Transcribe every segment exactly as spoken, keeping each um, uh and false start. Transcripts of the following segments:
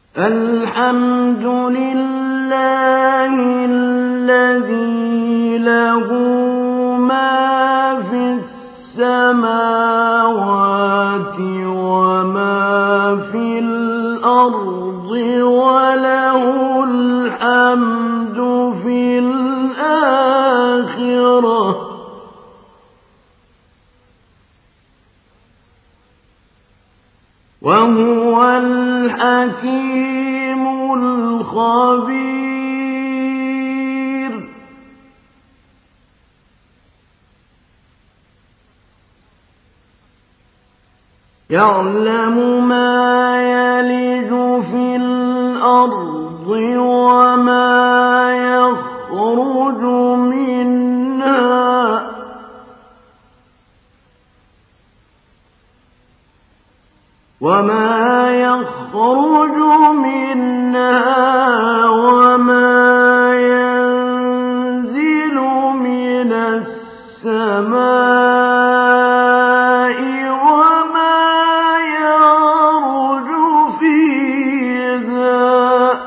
الحمد لله الذي له ما في السماوات وما في الأرض وله الحمد في الآخرة وهو الحكيم الخبير. يعلم ما يلج في الأرض وما يخرج منها وما يخرج منها وما ينزل من السماء وما يعرج فيها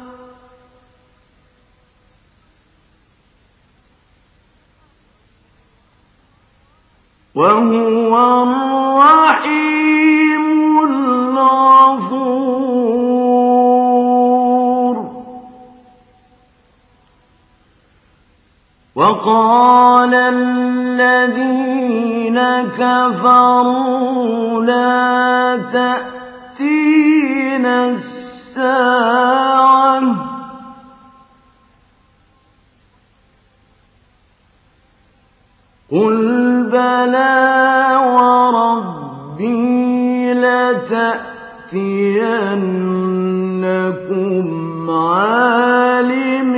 وهو الرحيم الغفور. وقال الذين كفروا لا تأتينا الساعة قل بلى وربي لتأتينكم عالم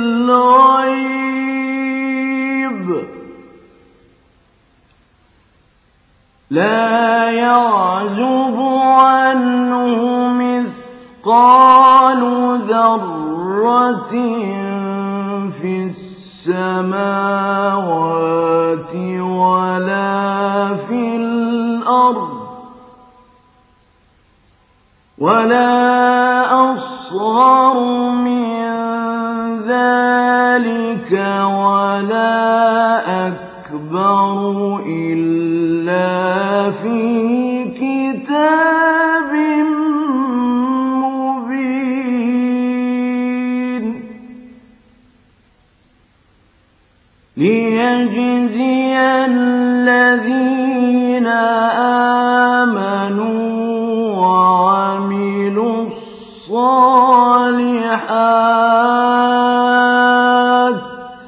الغيب لا يعزب عنه مثقال ذرة في السماوات ولا في الأرض ولا أصغر من ذلك ولا أكبر إلا في كتاب مبين ليجزي الذين آمنوا وعملوا الصالحات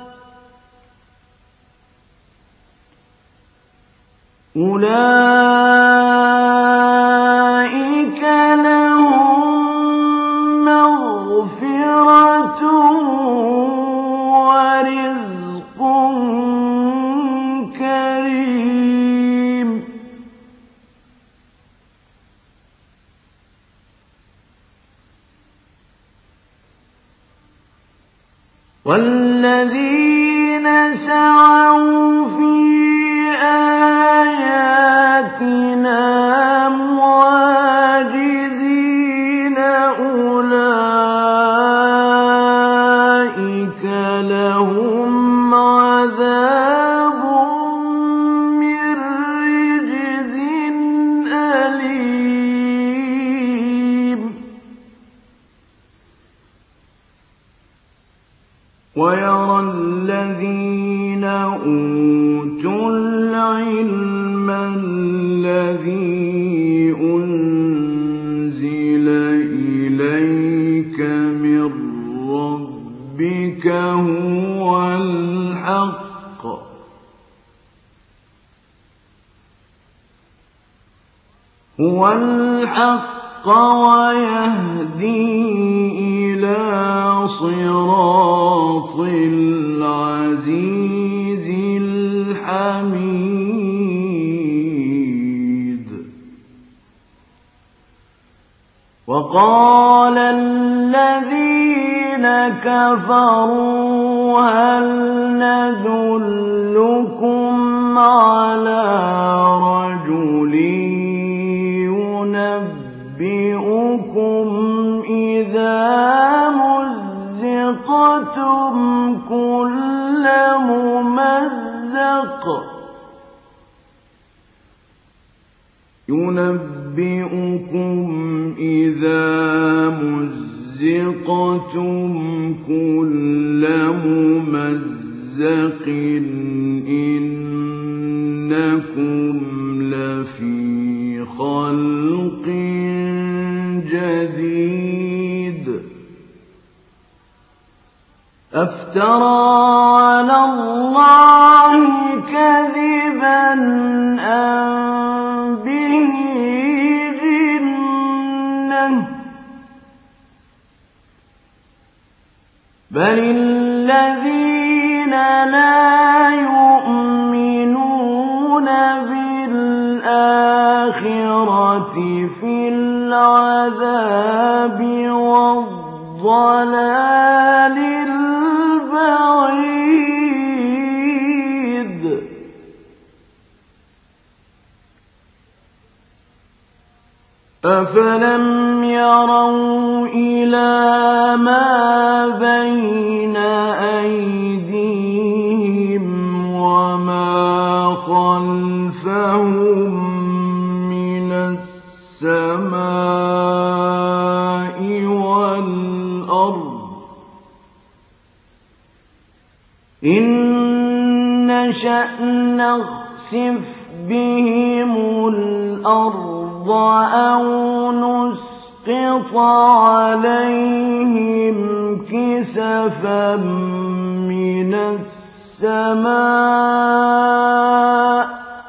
أولئك لهم مغفرة ورزق كريم. والذين سعوا في آياتنا معاجزين أولئك لهم عذاب من رجز أليم. ويرى الذين أوتوا العلم الذي أنزل إليك من ربك هو الحق هو الحق ويهدي إلى صراط العزيز الحميد. وقال الذين كفروا هل ندلكم على رجل ينبئكم إذا مزقتم كل ممزق ينبئكم إذا مزقتم كل ممزق إنكم لفي خلق جديد أفترى على الله كذبا أم به جنة بل الذين لا يؤمنون بالآخرة في العذاب والضلال البعيد أفلم يروا إلى ما بين أيديهم وما خلفهم من السماء والأرض إن نشأ نخسف بهم الأرض أو نسقط عليهم كسفا من السماء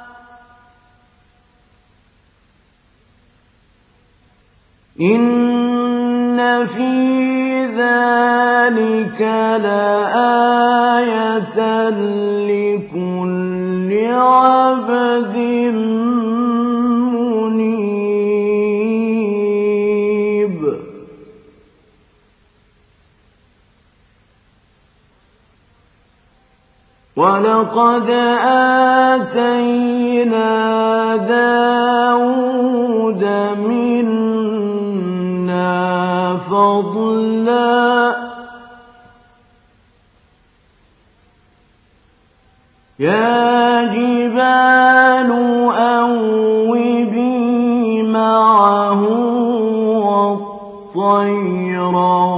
إن في ذلك لآية لكل عبد منيب ولقد آتينا داود منا فضلا يا جبال أوبي معه والطير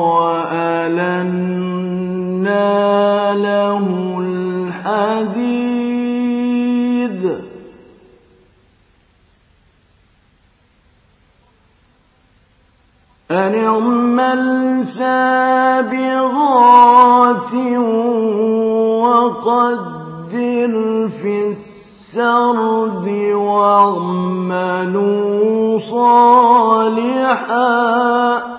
وألنا له الحديد أن اعمل سابغات وقدر في السرد واعملوا صالحا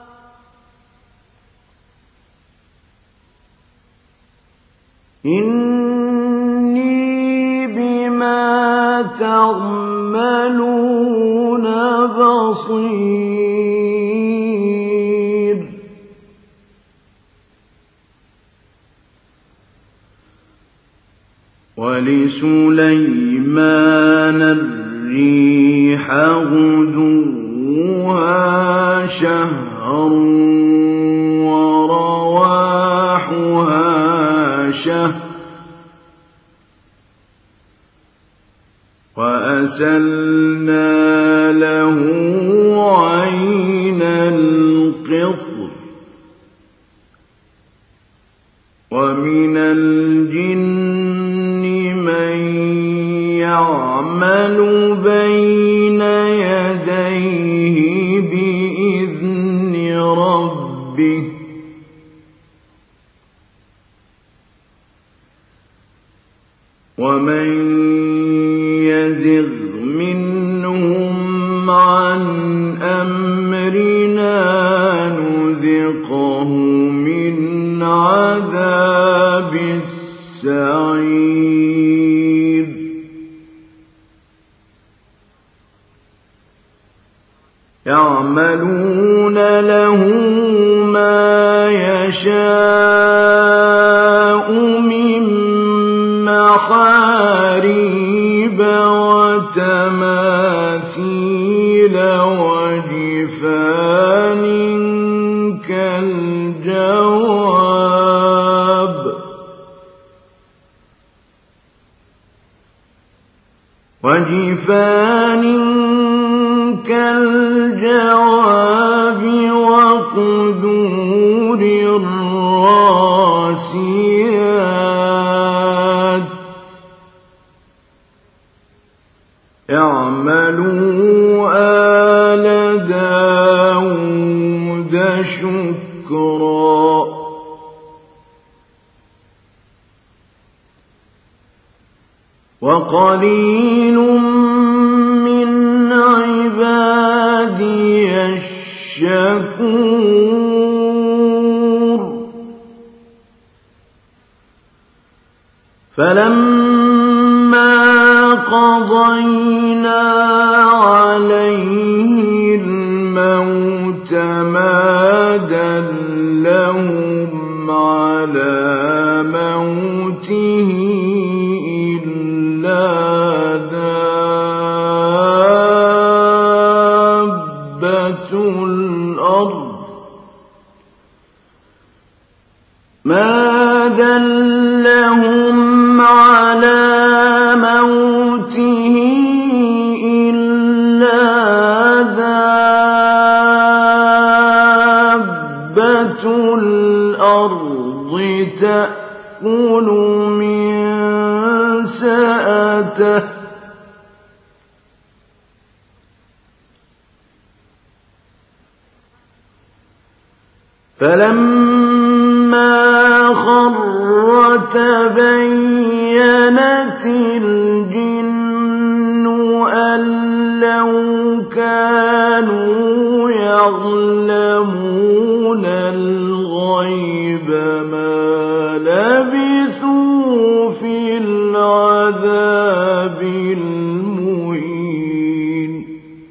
إني بما تعملون بصير ولسليمان الريح غدوها شهر ورواحها شهر وأسلنا له عين القطر ومن الجن من يعمل بين يديه بإذن ربه ومن يزغ منهم عن أمرنا نذقه من عذاب السعير يعملون له ما يشاء من محاريب وتماثيل وجفان وجفان كالجواب وجفان كالجواب وقدور الراسيات اعملوا آل داود شكرا وقليل من عبادي الشكور فلما قضينا عليه الموت ما دلهم على موته إلا دابة الأرض ما دلهم على موته إلا دابة الأرض تأكل من سأته فلما خر تبينت الجن أن لو كانوا يعلمون الغيب ما لبثوا في العذاب المهين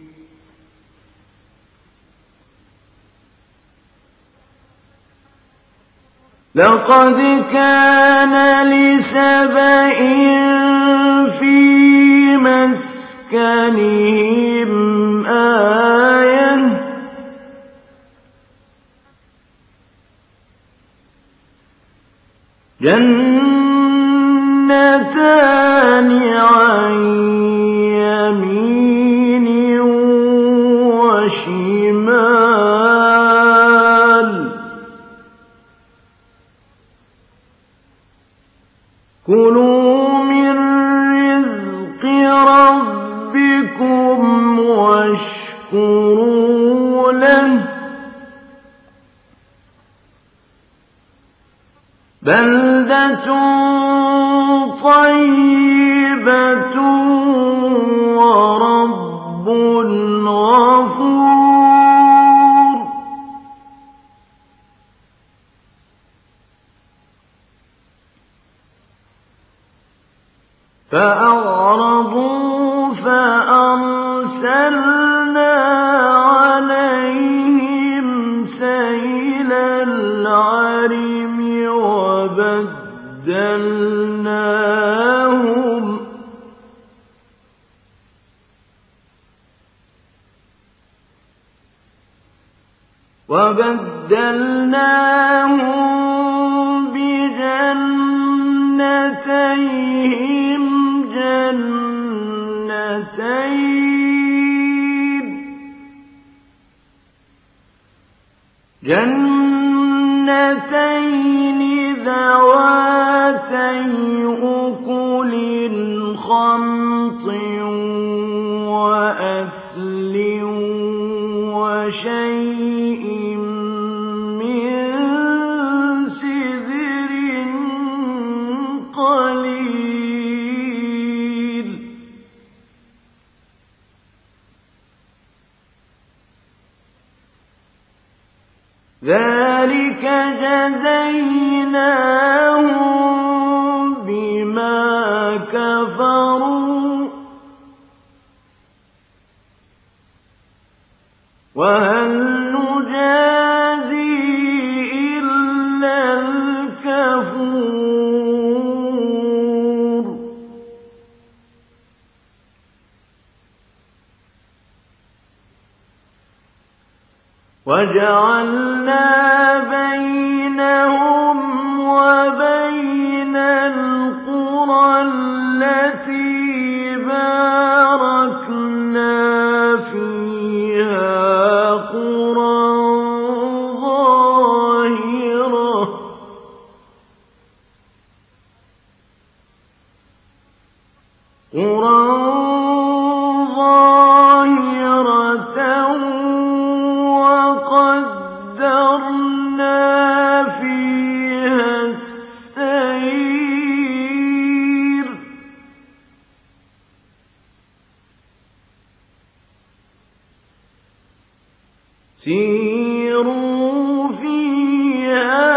لقد كان لسبإ في مسكنهم آية جنتان عن يمين وشمال كلوا من رزق ربكم واشكروا له بلدة طيبة ورب غفور فأعرضوا فأرسلنا عليهم سيل العرم وبدلناهم وبدلناهم بجنتيهم جنتين جنتين ذواتي أكل خمط وأثل وشيء من سدر قليل ذلك جزيناهم بما كفروا وهل نجازي إلا الكفور وَجَعَلْنَا بَيْنَهُمْ وَبَيْنَ الْقُرَى الَّتِي بَارَكْنَا فِيهَا قُرًى ظَاهِرَةً وَقَدَّرْنَا فِيهَا السَّيْرَ ۖ سِيرُوا فِيهَا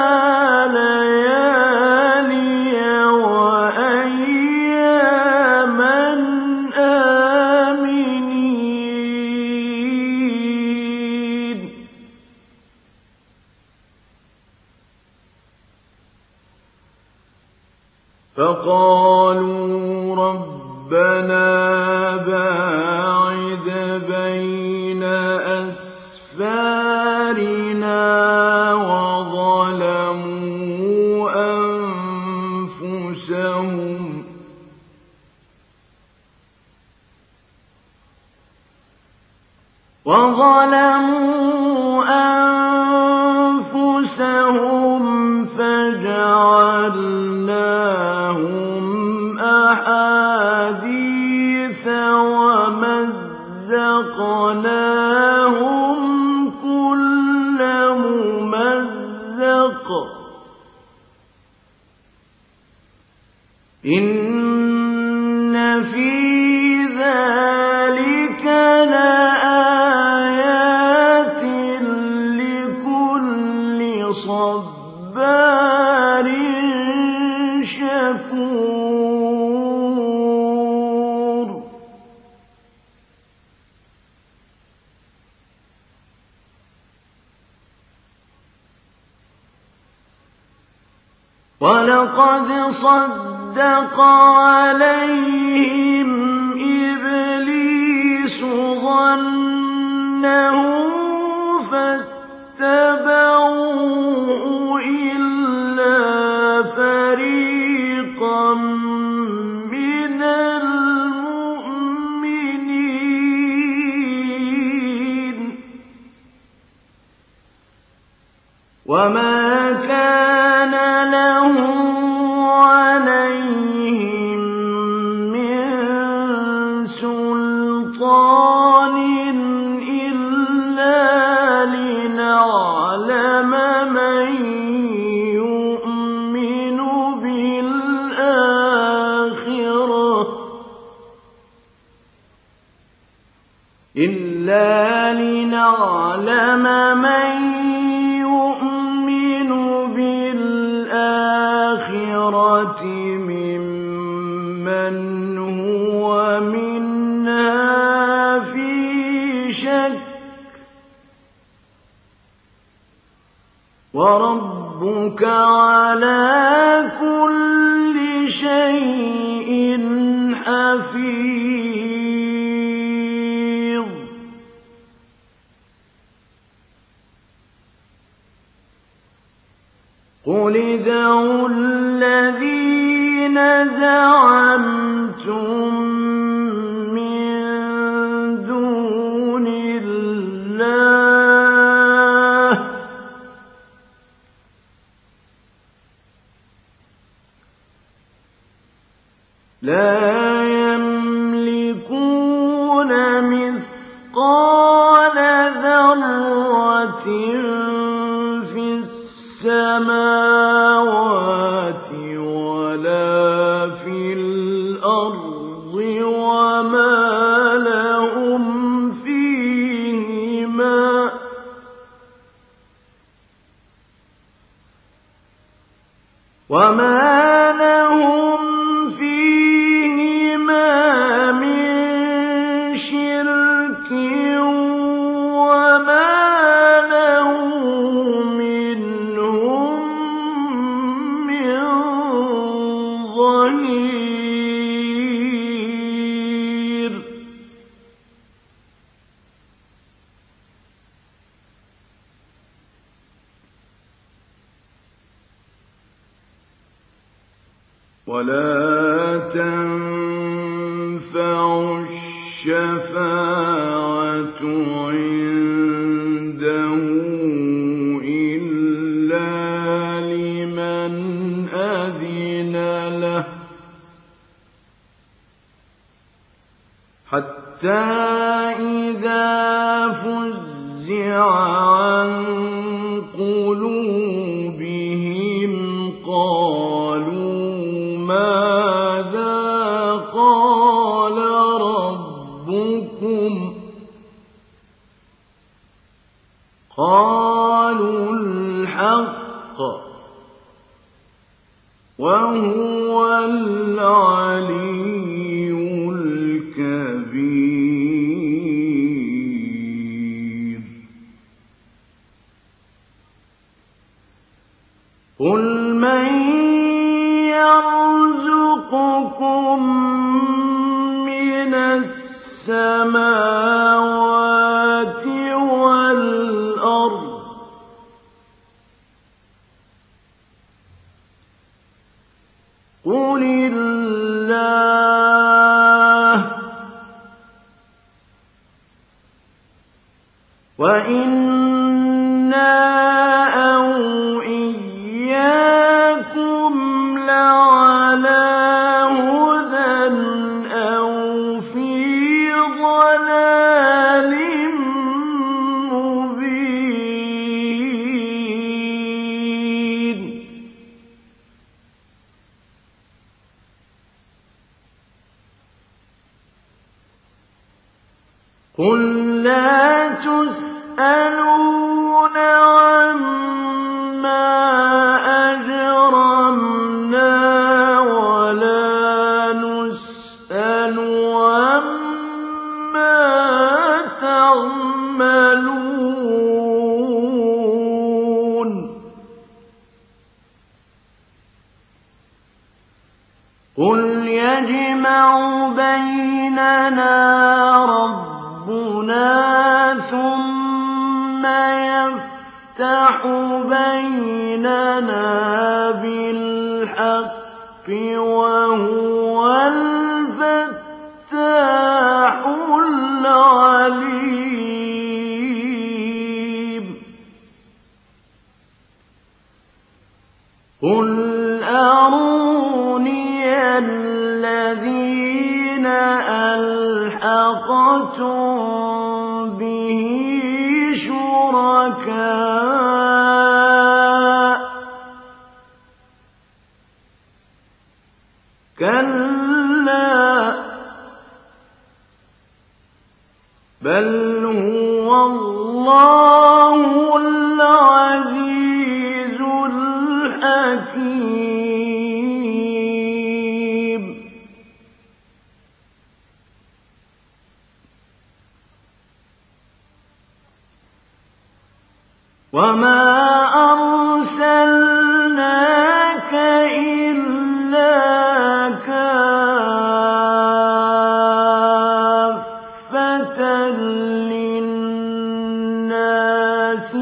لَيَالِيَ وَأَيَّامًا آمِنِينَ. فَقَالُوا رَبَّنَا بَاعِدْ بَيْنَ أَسْفَارِنَا وَظَلَمُوا أَنفُسَهُمْ وَظَلَمُوا أَنفُسَهُمْ فَجَعَلْنَاهُمْ أَحَادِيثَ وَمَزَّقْنَاهُمْ كُلَّ مُمَزَّقٍ ۚ إِنَّ فِي ذَٰلِكَ لَآيَاتٍ لِّكُلِّ صَبَّارٍ شَكُورٍ. وَلَقَدْ صَدَّقَ عَلَيْهِمْ إِبْلِيسُ ظَنَّهُ فَاتَّبَعُوهُ إِلَّا فَرِيقًا مِّنَ الْمُؤْمِنِينَ وَمَا كَانَ لَهُ عَلَيْهِم مِّن سُلْطَانٍ إِلَّا لِنَعْلَمَ مَن يُؤْمِنُ بِالْآخِرَةِ إِلَّا لِنَعْلَمَ مَن يُؤْمِنُ بِالْآخِرَةِ مِمَّنْ هُوَ مِنْهَا فِي شَكٍّ ۗ وَرَبُّكَ عَلَىٰ كُلِّ شَيْءٍ حَفِيظٌ. قُلِ ادْعُوا الَّذِينَ زَعَمْتُم مِّن دُونِ اللَّهِ ۖ لَا يَمْلِكُونَ مِثْقَالَ ذَرَّةٍ فِي السَّمَاوَاتِ وَلَا فِي الْأَرْضِ وَمَا لَهُمْ فِيهِمَا وَمَا لَهُمْ فِيهِمَا مِن شِرْكٍ وَمَا لَهُ مِنْهُم مِّن ظَهِيرٍ. ولا تنفع الشفاعة عنده إلا لمن أذن له حتى إذا فزع عن قلوبهم قالوا ماذا قال ربكم قالوا الحق وهو العلي الكبير قل من يرزقكم من السماوات والأرض قل الله وإنا أو إياكم لعلى هدى أو في ضلال مبين قل لا تسألون عما أجرمنا ولا نسأل عما تعملون قل يجمع بيننا ربنا ثم يفتح بيننا بالحق وهو الفتاح العليم قل أروني الذين ألحقتم به شركاء كلا بل هو الله العزيز الحكيم وما أرسلناك إلا كافة للناس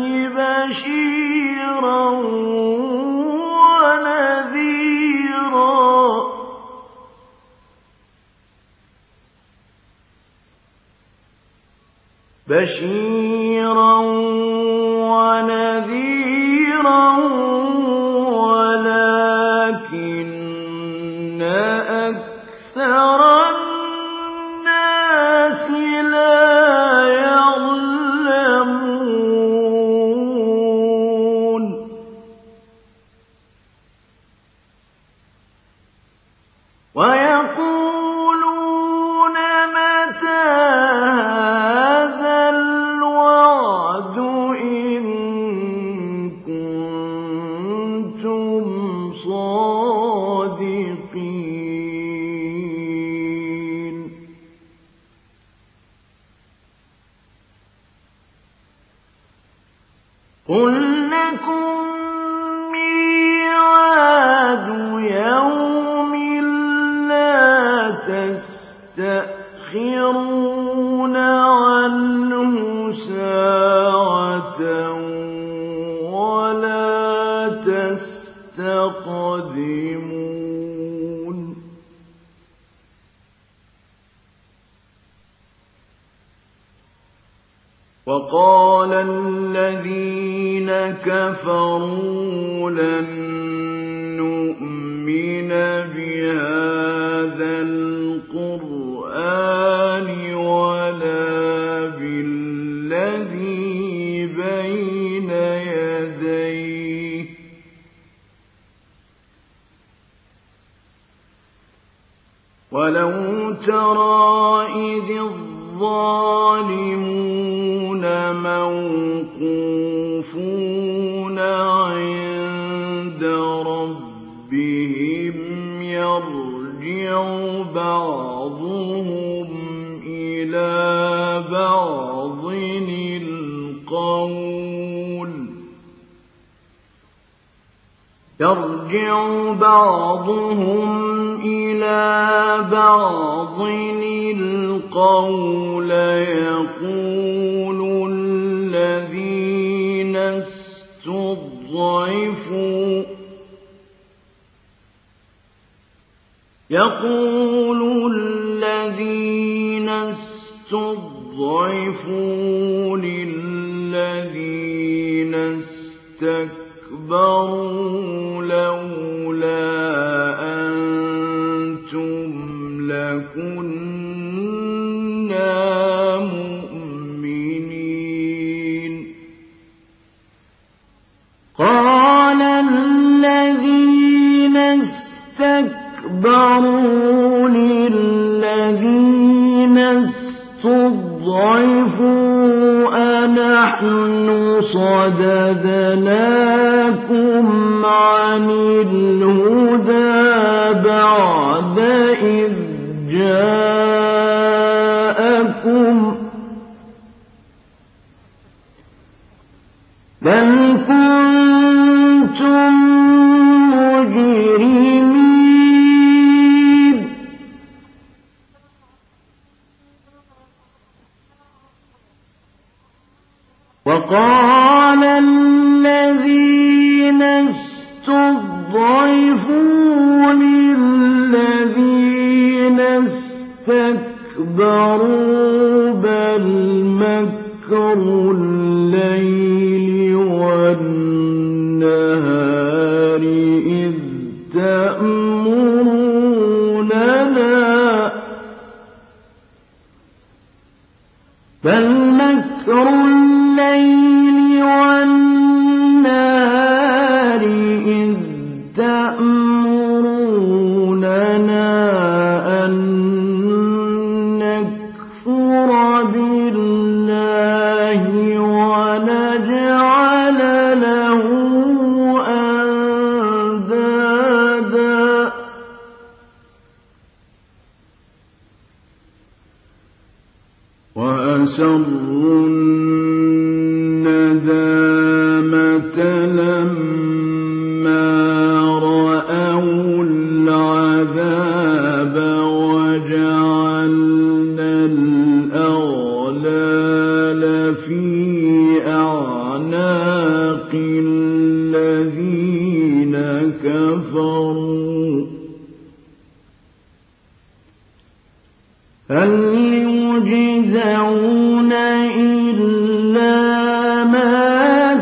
بشيرا ونذيرا بشيرا ونذيرا ولكن أكثر الناس لا يعلمون ويقولون متى هذا الوعد إن كنتم صادقين قل لكم ميعاد يوم لا تستأخرون عنه ساعة ولا تستقدمون وقال الذين كفروا لن نؤمن بهذا القرآن ولا بالذي بين يديه ولو ترى إذ الظالمون موقوفون عند ربهم يرجع بعضهم إلى بعض القول يرجع بعضهم إلى بعض القول يقول الذين استضعفوا يقول الذين استضعفوا للذين استكبروا لولا أنتم لكنا مؤمنين قال الذين استكبروا للذين استضعفوا أنحن صددناكم عن الهدى بعد إذ جاءكم بل كنتم مجرمين وقال الذين استضعفوا للذين استكبروا بل مكر الليل والنهار إذ تأمروننا بل مكر الليل والنهار إذ تأمروننا أن نكفر بالله ونجعل له أندادا وأسروا الندامة لما رأوا العذاب وجعلنا الأغلال في أعناق الذين كفروا هل يجزون إلا ما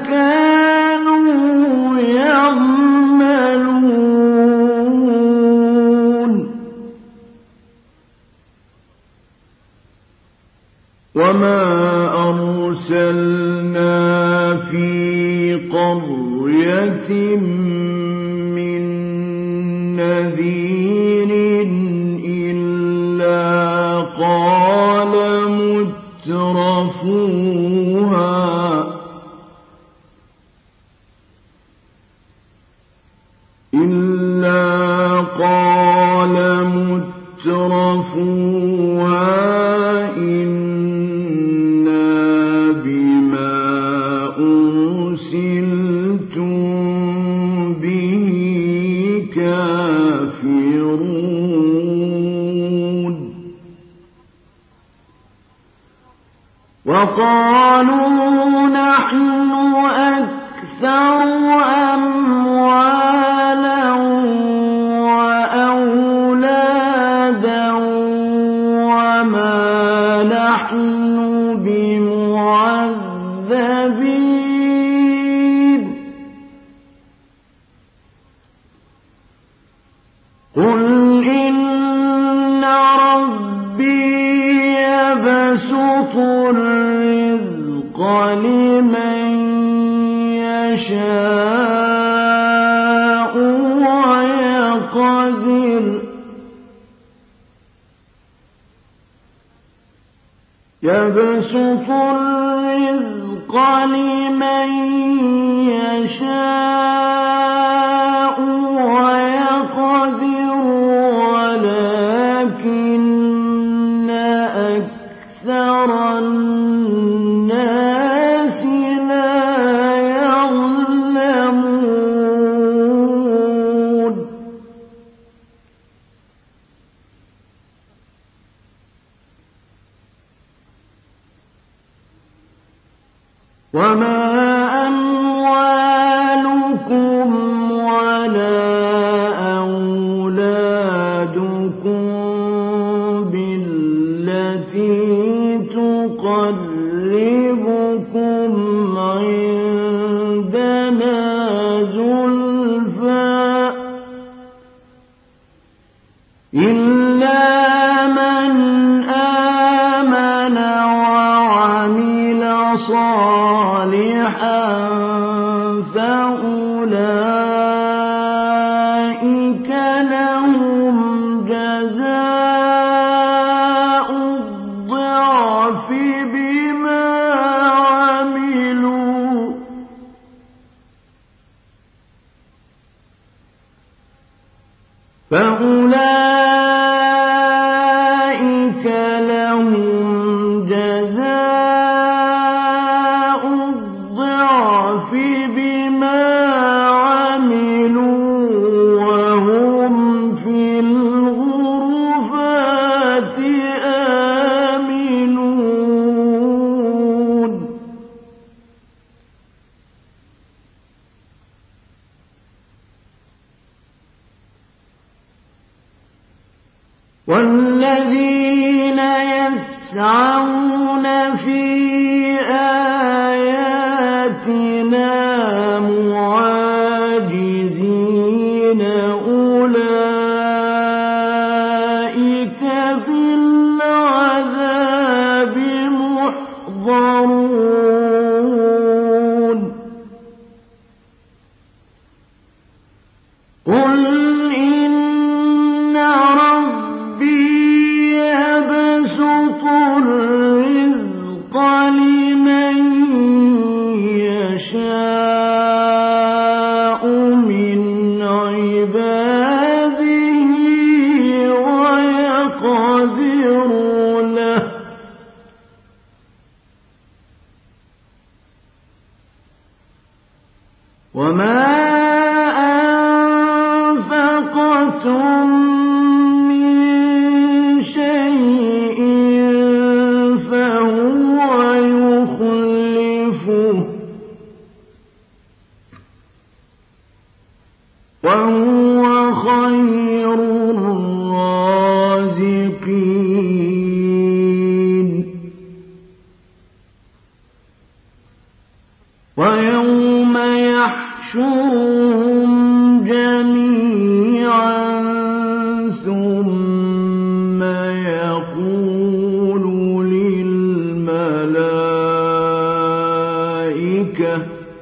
كانوا يعملون وما أرسلنا في قرية من نذير إلا قال مترفوها إلا قال مترفوها إنا بما أرسلتم به كافرون وقالوا نحن أكثر أموالا وأولادا وما نحن بمعذبين يبسط الرزق لمن يشاء ويقدر ولكن أكثر الناس لا يعلمون. وما أموالكم ولا أولادكم بالتي تقربكم عندنا زلفى إلا من آمن وعمل صالحا فأولئك لهم جزاء الضعف بما عملوا فأولئك لهم جزاء الضعف بما عملوا وهم في الغرفات آمنون. والذين يسعون في آياتنا معاجزين أولئك في العذاب محضرون. قل إن ربي يبسط الرزق لمن يشاء من عباده ويقدر له وما أنفقتم من شيء فهو يخلفه وهو خير الرازقين. ويوم يحشرهم جميعا ثم يقول للملائكة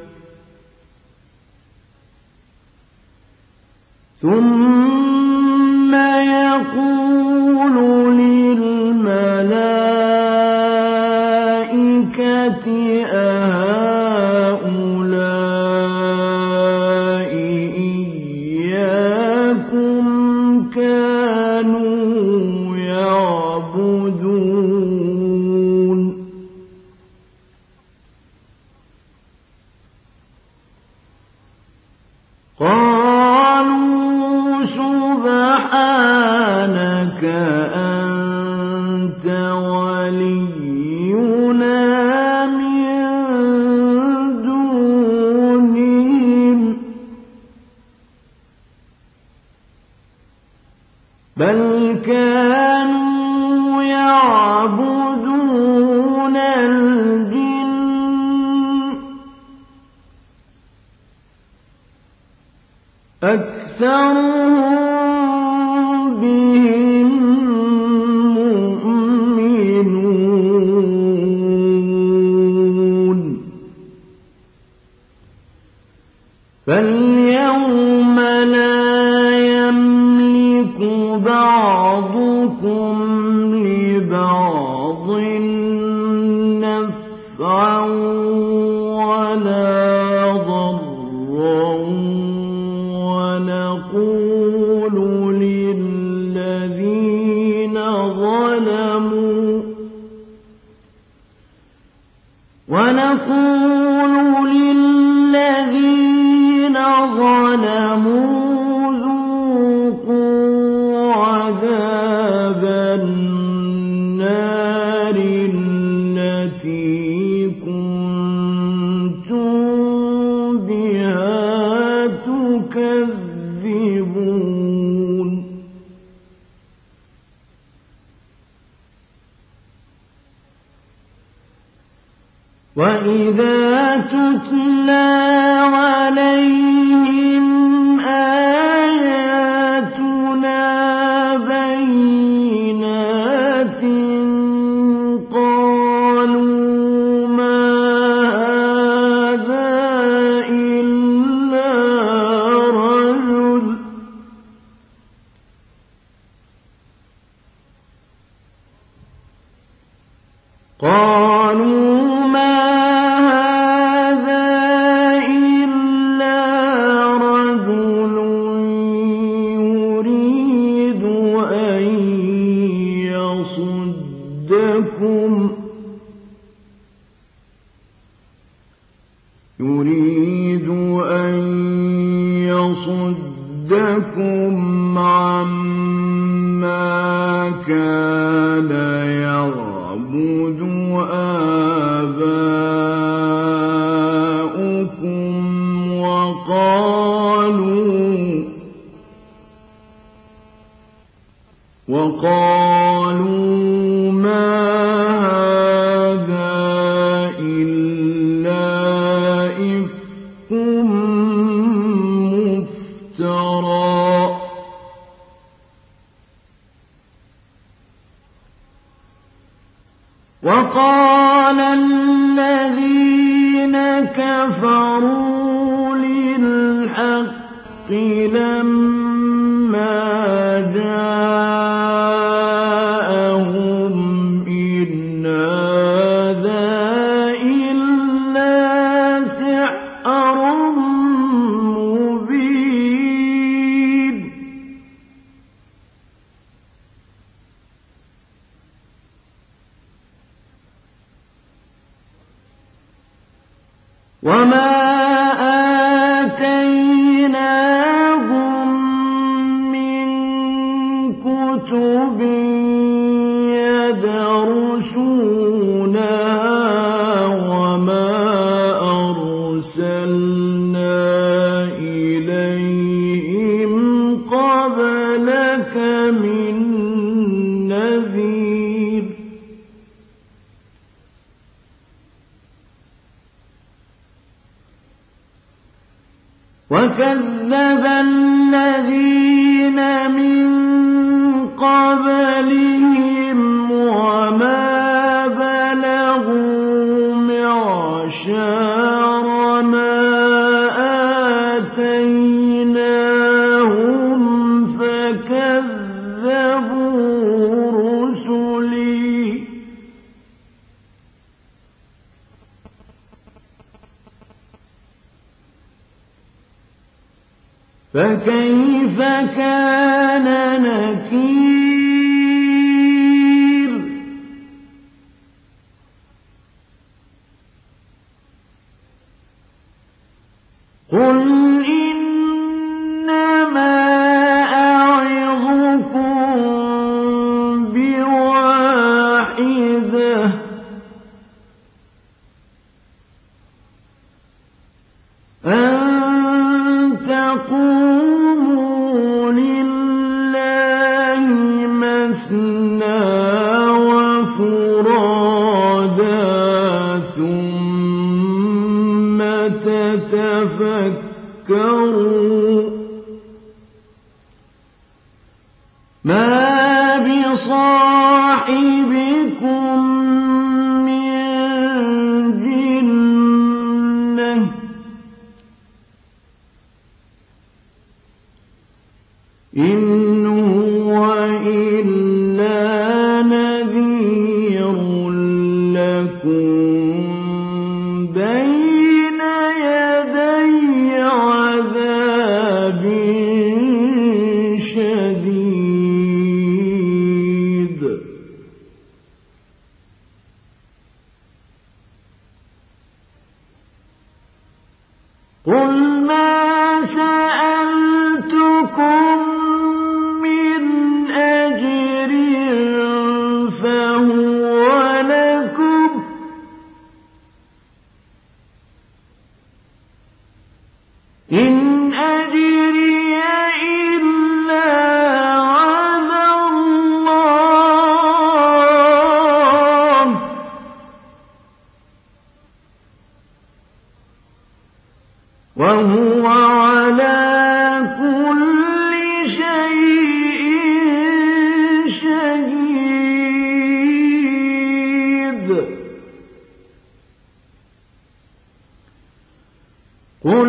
ثم يقول للملائكة أهؤلاء إياكم كانوا يعبدون قالوا سبحانك أنت ولينا من دونهم بل كانوا يعبدون الجن أكثرهم بهم مؤمنون. فاليوم لا يملك بعضكم لبعض ضرا ونقول للذين ظلموا ونقول للذين ظلموا ذوقوا عذاب النار التي كنتم بها تكذبون وإذا تتلى عليهم آياتنا بينات قالوا ما هذا إلا رجل قالوا يريد أن يصدكم عما كان يعبد آباؤكم وقالوا وقالوا ما هذا إلا إفك مفترى وقال الذين كفروا للحق لما جاءهم إن هذا إلا سحر مبين وما آتيناهم من كتب يدرسونها وما أرسلنا إليهم قبلك من نذير وكذب الذين من قبلهم وما بلغوا معشار ما آتيناهم فكذبوا رسلي فكيف كان نكير قل إنما أعظكم بواحدة أن تقوموا لله مثنى وفرادا ثم تتفكروا ما بصاحبكم من جنة إن هو إلا نذير لكم بين يدي قل ما سألتكم من أجر فهو لكم إن أجري إلا على الله وهو على كل شيء شهيد قل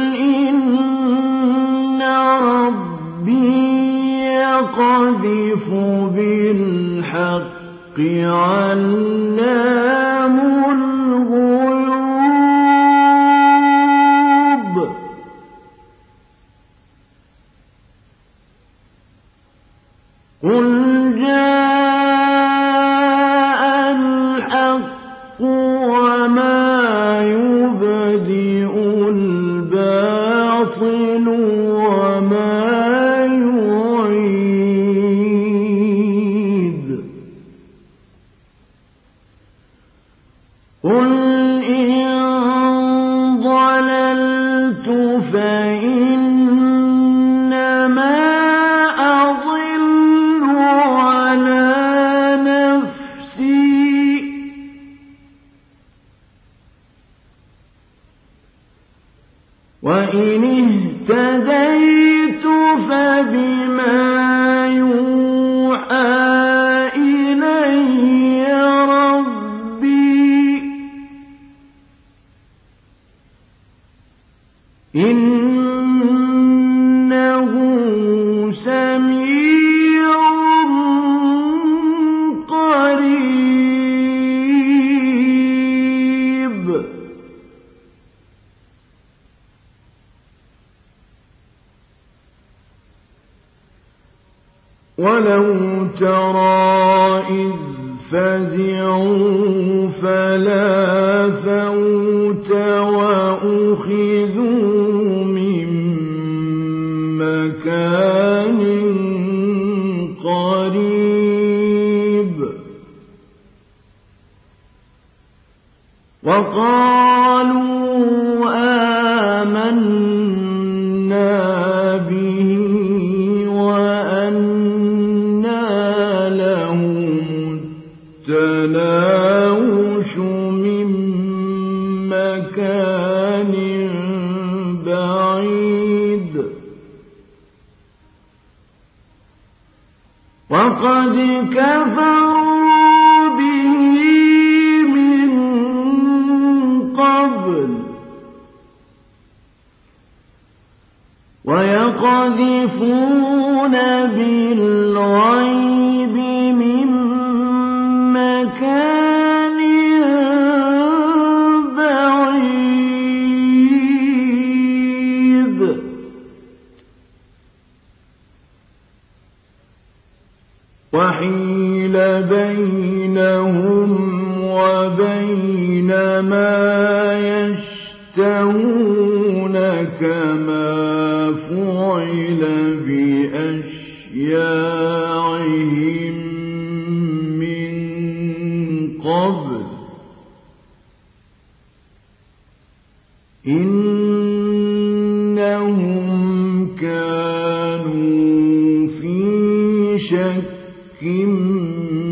إن ربي يقذف بالحق علام الغيوب قل جاء الحق وما يبدئ الباطل وما يعيد قل إن ضللت فإنما أضل على نفسي وإن اهتديت فبما يوحى إلي ربي إنه سميع قريب ولو ترى إذ فزعوا فلا فوت وأخذوا من مكان قريب وقالوا آمنا به التناوش من مكان بعيد وقد كفروا به من قبل ويقذفون بالغيب من مكان بعيد وحيل بينهم وبين ما يشتهون كما فعل بأشياعهم قبل إنهم كانوا في شك